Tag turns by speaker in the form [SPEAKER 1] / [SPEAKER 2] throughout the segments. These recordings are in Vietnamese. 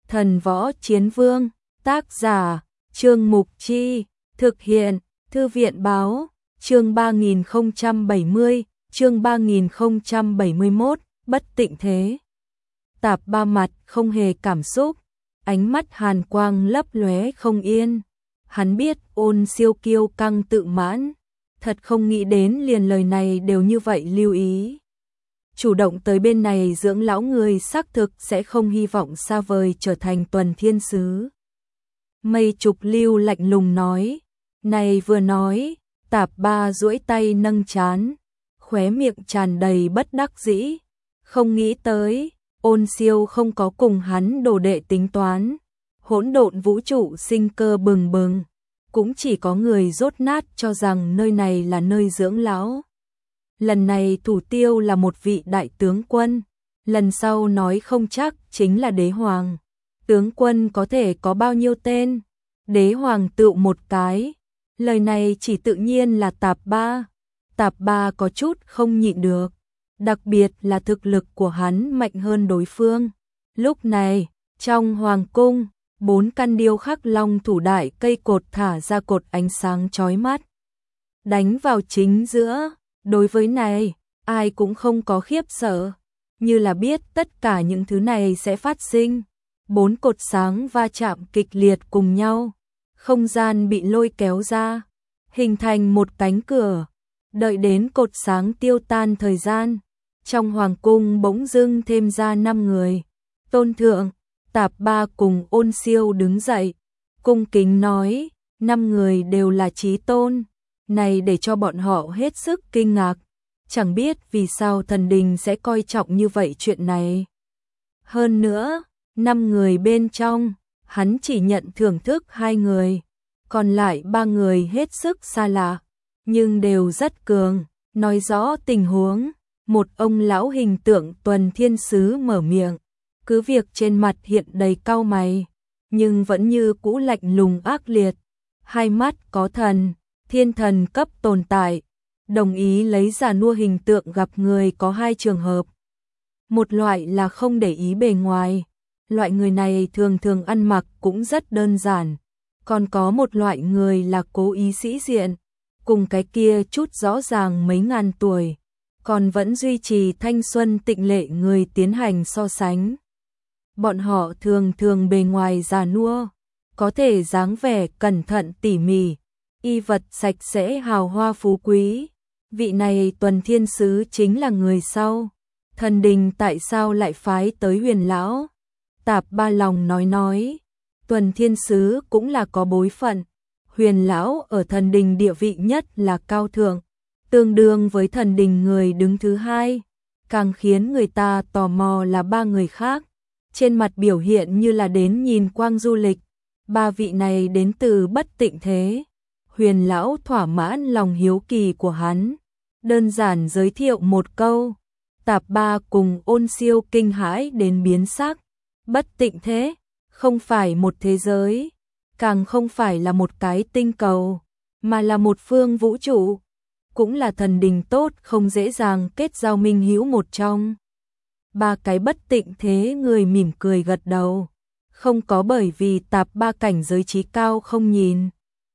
[SPEAKER 1] Thần Võ Chiến Vương, tác giả, Trương Mục Chi, thực hiện, Thư viện Báo, chương 3070, chương 3071, bất tịnh thế. Tạp Ba mặt không hề cảm xúc, ánh mắt hàn quang lấp lóe không yên. Hắn biết Ôn Siêu kiêu căng tự mãn, thật không nghĩ đến liền lời này đều như vậy lưu ý. Chủ động tới bên này dưỡng lão người xác thực sẽ không hy vọng xa vời trở thành tuần thiên sứ. Mây Trục Lưu lạnh lùng nói, này vừa nói, Tạp Ba duỗi tay nâng trán, khóe miệng tràn đầy bất đắc dĩ, không nghĩ tới, Ôn Siêu không có cùng hắn đồ đệ tính toán, hỗn độn vũ trụ sinh cơ bừng bừng, cũng chỉ có người dốt nát cho rằng nơi này là nơi dưỡng lão. Lần này thủ tiêu là một vị đại tướng quân, lần sau nói không chắc chính là đế hoàng. Tướng quân có thể có bao nhiêu tên? Đế hoàng tựu một cái. Lời này chỉ tự nhiên là Tạp Ba. Tạp Ba có chút không nhịn được, đặc biệt là thực lực của hắn mạnh hơn đối phương. Lúc này, trong hoàng cung, 4 căn điêu khắc long thủ đại cây cột thả ra cột ánh sáng chói mắt, đánh vào chính giữa. Đối với này, ai cũng không có khiếp sợ, như là biết tất cả những thứ này sẽ phát sinh. 4 cột sáng va chạm kịch liệt cùng nhau, không gian bị lôi kéo ra, hình thành một cánh cửa. Đợi đến cột sáng tiêu tan thời gian, trong hoàng cung bỗng dưng thêm ra 5 người. Tôn thượng, Tạp Ba cùng Ôn Siêu đứng dậy, cung kính nói, 5 người đều là chí tôn. Này để cho bọn họ hết sức kinh ngạc, chẳng biết vì sao thần đình sẽ coi trọng như vậy chuyện này. Hơn nữa, 5 người bên trong, hắn chỉ nhận thưởng thức 2 người, còn lại 3 người hết sức xa lạ, nhưng đều rất cường, nói rõ tình huống. Một ông lão hình tượng tuần thiên sứ mở miệng, cứ việc trên mặt hiện đầy cau mày, nhưng vẫn như cũ lạnh lùng ác liệt, hai mắt có thần, thiên thần cấp tồn tại, đồng ý lấy già nua hình tượng gặp người có 2 trường hợp. Một loại là không để ý bề ngoài, loại người này thường thường ăn mặc cũng rất đơn giản, còn có một loại người là cố ý sĩ diện, cùng cái kia chút rõ ràng mấy ngàn tuổi, còn vẫn duy trì thanh xuân tịnh lệ người tiến hành so sánh. Bọn họ thường thường bề ngoài già nua, có thể dáng vẻ cẩn thận tỉ mỉ, y vật sạch sẽ hào hoa phú quý. Vị này tuần thiên sứ chính là người sau. Thần đình tại sao lại phái tới Huyền lão? Tạp Ba lòng nói, tuần thiên sứ cũng là có bối phận. Huyền lão ở thần đình địa vị nhất là cao thượng, tương đương với thần đình người đứng thứ 2. Càng khiến người ta tò mò là 3 người khác, trên mặt biểu hiện như là đến nhìn quang du lịch. 3 vị này đến từ bất tịnh thế. Huyền lão thỏa mãn lòng hiếu kỳ của hắn, đơn giản giới thiệu một câu. Tạp Ba cùng Ôn Siêu kinh hãi đến biến sắc. Bất tịnh thế, không phải một thế giới, càng không phải là một cái tinh cầu, mà là một phương vũ trụ, cũng là thần đình tốt không dễ dàng kết giao minh hữu một trong. 3 cái bất tịnh thế người mỉm cười gật đầu, không có bởi vì Tạp Ba cảnh giới trí cao không nhìn.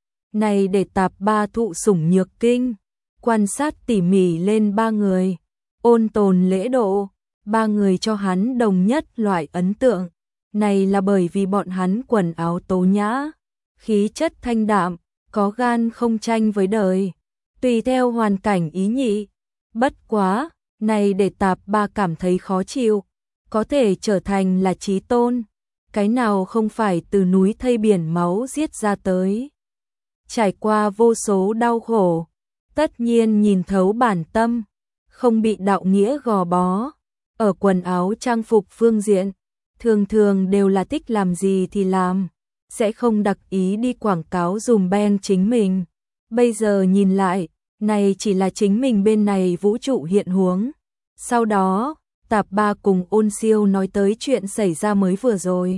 [SPEAKER 1] Này để Tạp Ba thụ sủng nhược kinh, quan sát tỉ mỉ lên 3 người, ôn tồn lễ độ, 3 người cho hắn đồng nhất loại ấn tượng. Này là bởi vì bọn hắn quần áo tố nhã, khí chất thanh đạm, có gan không tranh với đời, tùy theo hoàn cảnh ý nhị. Bất quá, này để Tạp Ba cảm thấy khó chịu, có thể trở thành là chí tôn, cái nào không phải từ núi thây biển máu giết ra tới. Trải qua vô số đau khổ, tất nhiên nhìn thấu bản tâm, không bị đạo nghĩa gò bó. Ở quần áo trang phục phương diện, thường thường đều là thích làm gì thì làm, sẽ không đặc ý đi quảng cáo dùm beng chính mình. Bây giờ nhìn lại, này chỉ là chính mình bên này vũ trụ hiện huống. Sau đó, Tạp Ba cùng Ôn Siêu nói tới chuyện xảy ra mới vừa rồi.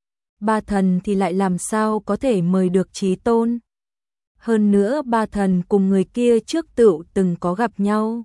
[SPEAKER 1] 3 thần thì lại làm sao có thể mời được chí tôn? Hơn nữa 3 thần cùng người kia trước tựu từng có gặp nhau,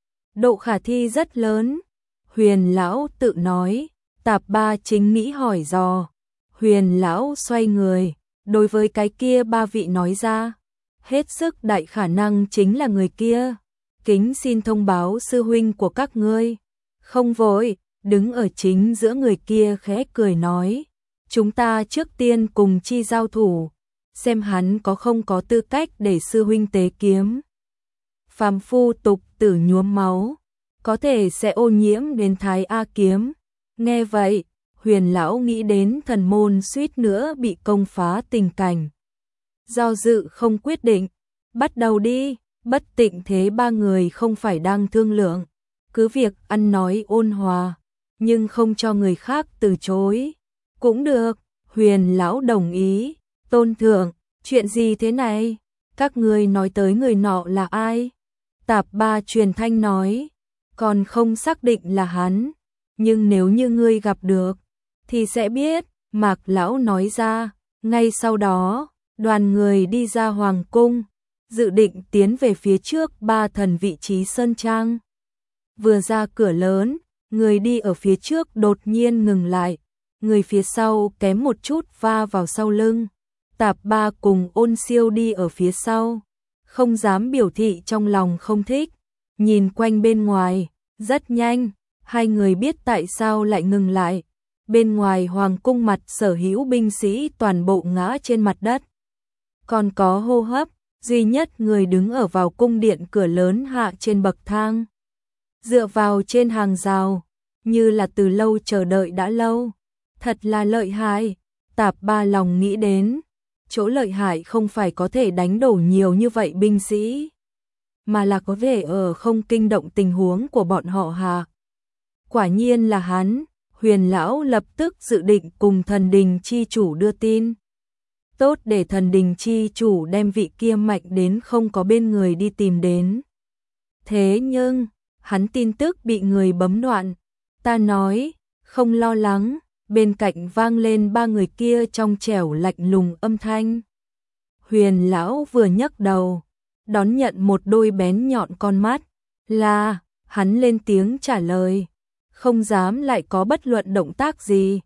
[SPEAKER 1] độ khả thi rất lớn. Huyền lão tự nói. Tạp Ba chính nghĩ hỏi dò, Huyền lão xoay người, đối với cái kia ba vị nói ra, hết sức đại khả năng chính là người kia. Kính xin thông báo sư huynh của các ngươi. Không vội, đứng ở chính giữa người kia khẽ cười nói, chúng ta trước tiên cùng chi giao thủ, xem hắn có không có tư cách để sư huynh tế kiếm. Phàm phu tục tử nhuốm máu, có thể sẽ ô nhiễm đến Thái A kiếm. Nghe vậy, Huyền lão nghĩ đến thần môn suýt nữa bị công phá tình cảnh. Do dự không quyết định, bắt đầu đi. Bất Tịnh Thế ba người không phải đang thương lượng, cứ việc ăn nói ôn hòa, nhưng không cho người khác từ chối. Cũng được, Huyền lão đồng ý. Tôn thượng, chuyện gì thế này? Các ngươi nói tới người nọ là ai? Tạp Ba truyền thanh nói, còn không xác định là hắn, nhưng nếu như ngươi gặp được thì sẽ biết. Mạc lão nói ra. Ngay sau đó, đoàn người đi ra hoàng cung, dự định tiến về phía trước ba thần vị trí sơn trang. Vừa ra cửa lớn, người đi ở phía trước đột nhiên ngừng lại, người phía sau kém một chút va vào sau lưng. Tạp Ba cùng Ôn Siêu đi ở phía sau, không dám biểu thị trong lòng không thích, nhìn quanh bên ngoài. Rất nhanh, hai người biết tại sao lại ngừng lại. Bên ngoài hoàng cung mặt sở hữu binh sĩ toàn bộ ngã trên mặt đất, còn có hô hấp, duy nhất người đứng ở vào cung điện cửa lớn hạ trên bậc thang, dựa vào trên hàng rào, như là từ lâu chờ đợi đã lâu. Thật là lợi hại. Tạp Ba lòng nghĩ đến, chỗ lợi hại không phải có thể đánh đổ nhiều như vậy binh sĩ, mà là có thể ở không kinh động tình huống của bọn họ hạ. Quả nhiên là hắn. Huyền lão lập tức dự định cùng thần đình chi chủ đưa tin. Tốt để thần đình chi chủ đem vị kia mạnh đến không có bên người đi tìm đến. Thế nhưng, hắn tin tức bị người bấm đoạn. Ta nói, không lo lắng, bên cạnh vang lên ba người kia trong trẻo lạnh lùng âm thanh. Huyền lão vừa nhấc đầu, đón nhận một đôi bén nhọn con mắt. Là, hắn lên tiếng trả lời. Không dám lại có bất luận động tác gì.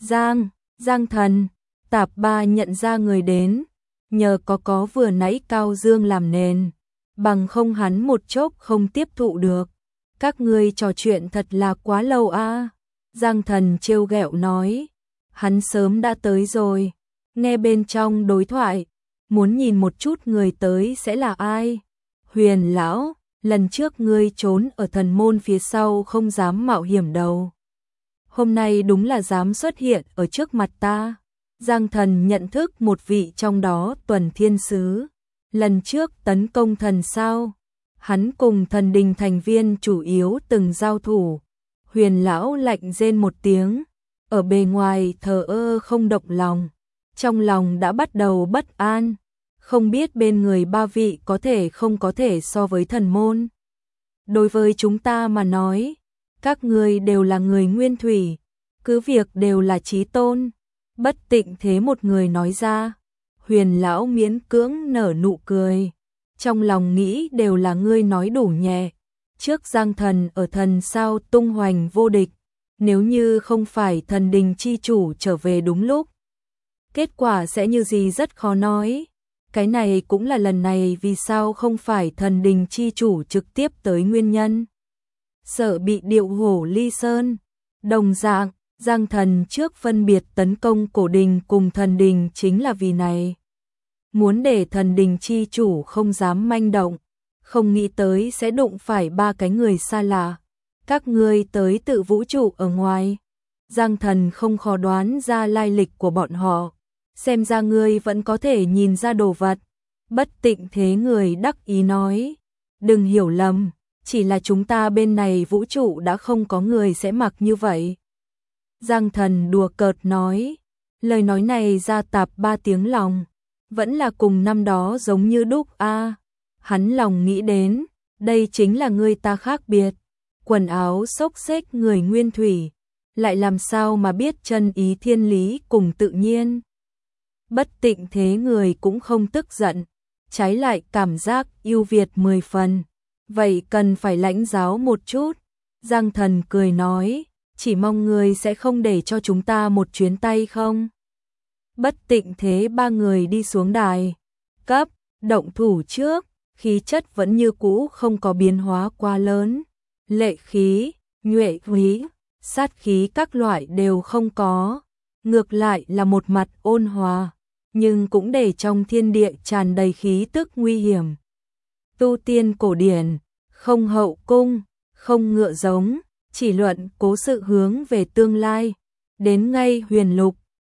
[SPEAKER 1] Giang thần. Tạp Ba nhận ra người đến, nhờ có vừa nãy Cao Dương làm nền, bằng không hắn một chốc không tiếp thụ được. Các ngươi trò chuyện thật là quá lâu a. Giang thần trêu ghẹo nói, hắn sớm đã tới rồi. Nghe bên trong đối thoại, muốn nhìn một chút người tới sẽ là ai. Huyền lão, lần trước ngươi trốn ở thần môn phía sau không dám mạo hiểm đâu. Hôm nay đúng là dám xuất hiện ở trước mặt ta. Giang thần nhận thức một vị trong đó Tuần Thiên Sứ. Lần trước tấn công thần sao, hắn cùng thần đình thành viên chủ yếu từng giao thủ. Huyền lão lạnh rên một tiếng, ở bề ngoài thờ ơ không động lòng, trong lòng đã bắt đầu bất an. Không biết bên người ba vị có thể không có thể so với thần môn. Đối với chúng ta mà nói, các ngươi đều là người nguyên thủy, cứ việc đều là chí tôn. Bất Tịnh Thế một người nói ra. Huyền lão miễn cưỡng nở nụ cười, trong lòng nghĩ đều là ngươi nói đủ nhẹ. Trước Giang thần ở thần sao tung hoành vô địch, nếu như không phải thần đình chi chủ trở về đúng lúc, kết quả sẽ như gì rất khó nói. Cái này cũng là lần này vì sao không phải thần đình chi chủ trực tiếp tới nguyên nhân. Sợ bị điệu hổ ly sơn. Đồng dạng, Giang thần trước phân biệt tấn công cổ đình cùng thần đình chính là vì này. Muốn để thần đình chi chủ không dám manh động, không nghĩ tới sẽ đụng phải ba cái người xa lạ. Các ngươi tới tự vũ trụ ở ngoài. Giang thần không khó đoán ra lai lịch của bọn họ. Xem ra ngươi vẫn có thể nhìn ra đồ vật. Bất Tịnh Thế người đắc ý nói. Đừng hiểu lầm, chỉ là chúng ta bên này vũ trụ đã không có người sẽ mặc như vậy. Giang thần đùa cợt nói. Lời nói này ra Tạp Ba tiếng lòng. Vẫn là cùng năm đó giống như đúc a. Hắn lòng nghĩ đến, đây chính là người ta khác biệt. Quần áo xốc xếch người nguyên thủy, lại làm sao mà biết chân ý thiên lý cùng tự nhiên. Bất Tịnh Thế người cũng không tức giận, trái lại cảm giác ưu việt 10 phần. Vậy cần phải lãnh giáo một chút. Giang thần cười nói, chỉ mong người sẽ không để cho chúng ta một chuyến tay không. Bất Tịnh Thế ba người đi xuống đài cấp, động thủ trước, khí chất vẫn như cũ không có biến hóa quá lớn. Lệ khí, nhuệ khí, sát khí các loại đều không có, ngược lại là một mặt ôn hòa, nhưng cũng để trong thiên địa tràn đầy khí tức nguy hiểm. Tu tiên cổ điển, không hậu cung, không ngựa giống, chỉ luận cố sự hướng về tương lai. Đến ngay huyền lục,